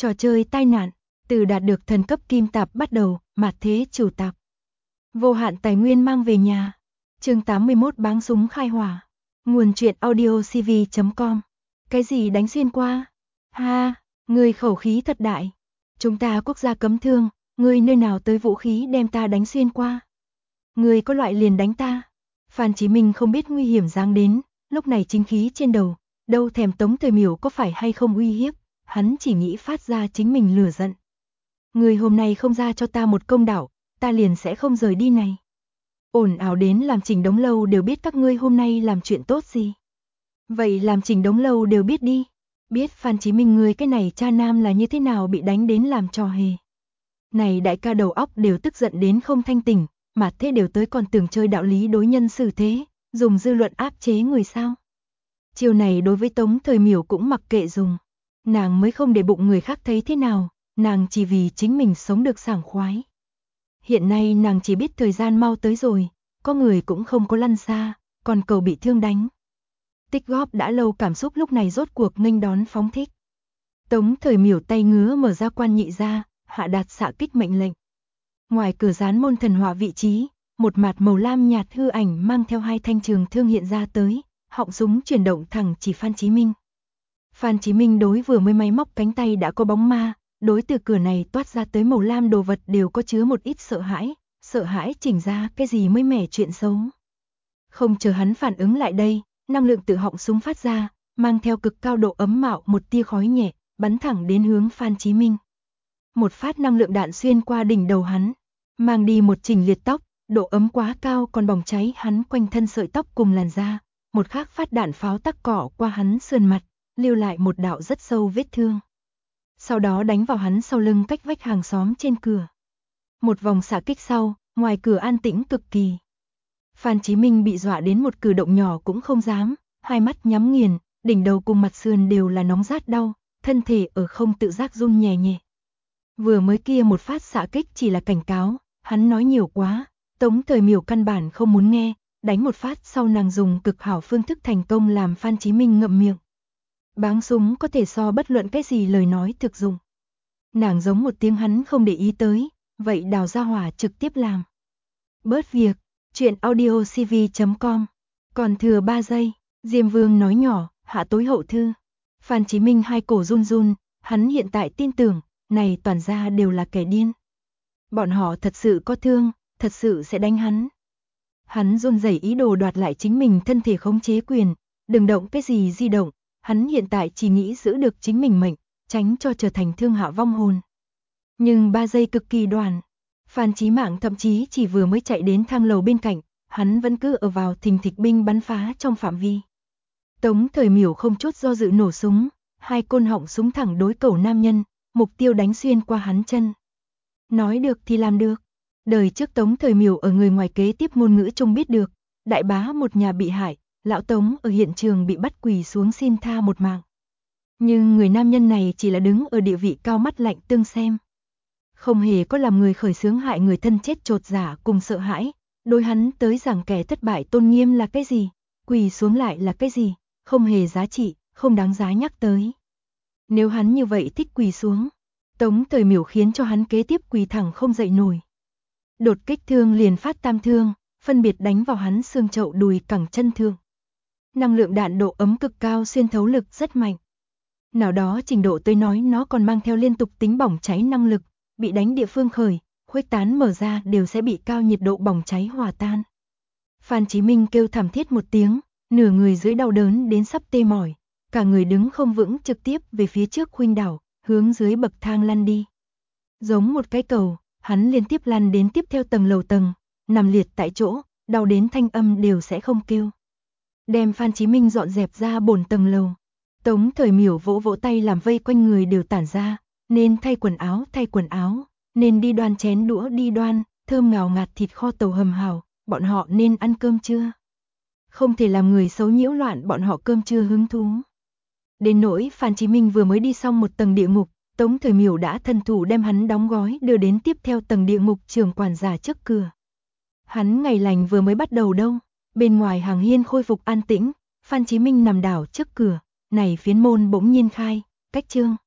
Trò chơi tai nạn, từ đạt được thần cấp kim tạp bắt đầu, mạt thế chủ tạp. Vô hạn tài nguyên mang về nhà. Chương 81 báng súng khai hỏa. Nguồn truyện audio cv.com. Cái gì đánh xuyên qua? Ha, người khẩu khí thật đại. Chúng ta quốc gia cấm thương, người nơi nào tới vũ khí đem ta đánh xuyên qua? Người có loại liền đánh ta. Phan Chí Minh không biết nguy hiểm giáng đến, lúc này chính khí trên đầu, đâu thèm Tống Thời Miểu có phải hay không uy hiếp, hắn chỉ nghĩ phát ra chính mình lửa giận. Người hôm nay không ra cho ta một công đạo, ta liền sẽ không rời đi này. Ồn ào đến làm Trình Đống Lâu đều biết các ngươi hôm nay làm chuyện tốt gì. Vậy làm Trình Đống Lâu đều biết đi. Biết Phan Chí Minh người cái này cha nam là như thế nào bị đánh đến làm trò hề. Này đại ca đầu óc đều tức giận đến không thanh tỉnh, mà thế đều tới còn tưởng chơi đạo lý đối nhân xử thế, dùng dư luận áp chế người sao. Chiều này đối với Tống Thời Miểu cũng mặc kệ dùng. Nàng mới không để bụng người khác thấy thế nào, nàng chỉ vì chính mình sống được sảng khoái. Hiện nay nàng chỉ biết thời gian mau tới rồi, có người cũng không có lăn xa, còn cầu bị thương đánh. Tích góp đã lâu cảm xúc lúc này rốt cuộc nghênh đón phóng thích. Tống Thời Miểu tay ngứa mở ra quan nhị ra, hạ đạt xạ kích mệnh lệnh. Ngoài cửa gián môn thần hỏa vị trí, một mạt màu lam nhạt hư ảnh mang theo hai thanh trường thương hiện ra tới, họng súng chuyển động thẳng chỉ Phan Chí Minh. Phan Chí Minh đối vừa mới máy móc cánh tay đã có bóng ma, đối từ cửa này toát ra tới màu lam đồ vật đều có chứa một ít sợ hãi chỉnh ra cái gì mới mẻ chuyện xấu. Không chờ hắn phản ứng lại đây, năng lượng từ họng súng phát ra, mang theo cực cao độ ấm mạo một tia khói nhẹ, bắn thẳng đến hướng Phan Chí Minh. Một phát năng lượng đạn xuyên qua đỉnh đầu hắn, mang đi một chỉnh liệt tóc, độ ấm quá cao còn bỏng cháy hắn quanh thân sợi tóc cùng làn da, một khác phát đạn pháo tắc cỏ qua hắn sườn mặt, lưu lại một đạo rất sâu vết thương. Sau đó đánh vào hắn sau lưng cách vách hàng xóm trên cửa. Một vòng xạ kích sau, ngoài cửa an tĩnh cực kỳ. Phan Chí Minh bị dọa đến một cử động nhỏ cũng không dám, hai mắt nhắm nghiền, đỉnh đầu cùng mặt sườn đều là nóng rát đau, thân thể ở không tự giác run nhẹ nhẹ. Vừa mới kia một phát xạ kích chỉ là cảnh cáo, hắn nói nhiều quá, Tống Thời Miểu căn bản không muốn nghe, đánh một phát sau nàng dùng cực hảo phương thức thành công làm Phan Chí Minh ngậm miệng. Báng súng có thể so bất luận cái gì lời nói thực dụng. Nàng giống một tiếng hắn không để ý tới, vậy đào ra hỏa trực tiếp làm. Bớt việc, chuyện audio cv.com. Còn thừa 3 giây, Diêm Vương nói nhỏ, hạ tối hậu thư. Phan Chí Minh hai cổ run run, hắn hiện tại tin tưởng, này toàn ra đều là kẻ điên. Bọn họ thật sự có thương, thật sự sẽ đánh hắn. Hắn run rẩy ý đồ đoạt lại chính mình thân thể khống chế quyền, đừng động cái gì di động, hắn hiện tại chỉ nghĩ giữ được chính mình mệnh, tránh cho trở thành thương hạ vong hồn. Nhưng 3 giây cực kỳ đoàn, Phan Chí Mạng thậm chí chỉ vừa mới chạy đến thang lầu bên cạnh, hắn vẫn cứ ở vào thình thịch binh bắn phá trong phạm vi. Tống Thời Miểu không chút do dự nổ súng, hai côn họng súng thẳng đối cầu nam nhân, mục tiêu đánh xuyên qua hắn chân. Nói được thì làm được. Đời trước Tống Thời Miểu ở người ngoài kế tiếp ngôn ngữ chung biết được, đại bá một nhà bị hại, lão Tống ở hiện trường bị bắt quỳ xuống xin tha một mạng. Nhưng người nam nhân này chỉ là đứng ở địa vị cao mắt lạnh tương xem. Không hề có làm người khởi xướng hại người thân chết chột dạ cùng sợ hãi, đối hắn tới rằng kẻ thất bại tôn nghiêm là cái gì, quỳ xuống lại là cái gì, không hề giá trị, không đáng giá nhắc tới. Nếu hắn như vậy thích quỳ xuống, Tống Thời Miểu khiến cho hắn kế tiếp quỳ thẳng không dậy nổi. Đột kích thương liền phát tam thương, phân biệt đánh vào hắn xương chậu đùi cẳng chân thương. Năng lượng đạn độ ấm cực cao xuyên thấu lực rất mạnh. Nào đó trình độ tôi nói nó còn mang theo liên tục tính bỏng cháy năng lực, bị đánh địa phương khởi, khuếch tán mở ra đều sẽ bị cao nhiệt độ bỏng cháy hòa tan. Phan Chí Minh kêu thảm thiết một tiếng, nửa người dưới đau đớn đến sắp tê mỏi, cả người đứng không vững trực tiếp về phía trước khuynh đảo, hướng dưới bậc thang lăn đi. Giống một cái cầu, hắn liên tiếp lăn đến tiếp theo tầng lầu tầng, nằm liệt tại chỗ, đau đến thanh âm đều sẽ không kêu. Đem Phan Chí Minh dọn dẹp ra bổn tầng lầu. Tống Thời Miểu vỗ vỗ tay làm vây quanh người đều tản ra, nên thay quần áo, nên đi đoan chén đũa đi đoan, thơm ngào ngạt thịt kho tàu hầm hào, bọn họ nên ăn cơm trưa. Không thể làm người xấu nhiễu loạn bọn họ cơm trưa hứng thú. Đến nỗi Phan Chí Minh vừa mới đi xong một tầng địa ngục, Tống Thời Miểu đã thân thủ đem hắn đóng gói đưa đến tiếp theo tầng địa ngục trưởng quản giả trước cửa. Hắn ngày lành vừa mới bắt đầu đâu, bên ngoài hàng hiên khôi phục an tĩnh, Phan Chí Minh nằm đảo trước cửa, này phiến môn bỗng nhiên khai, cách chương.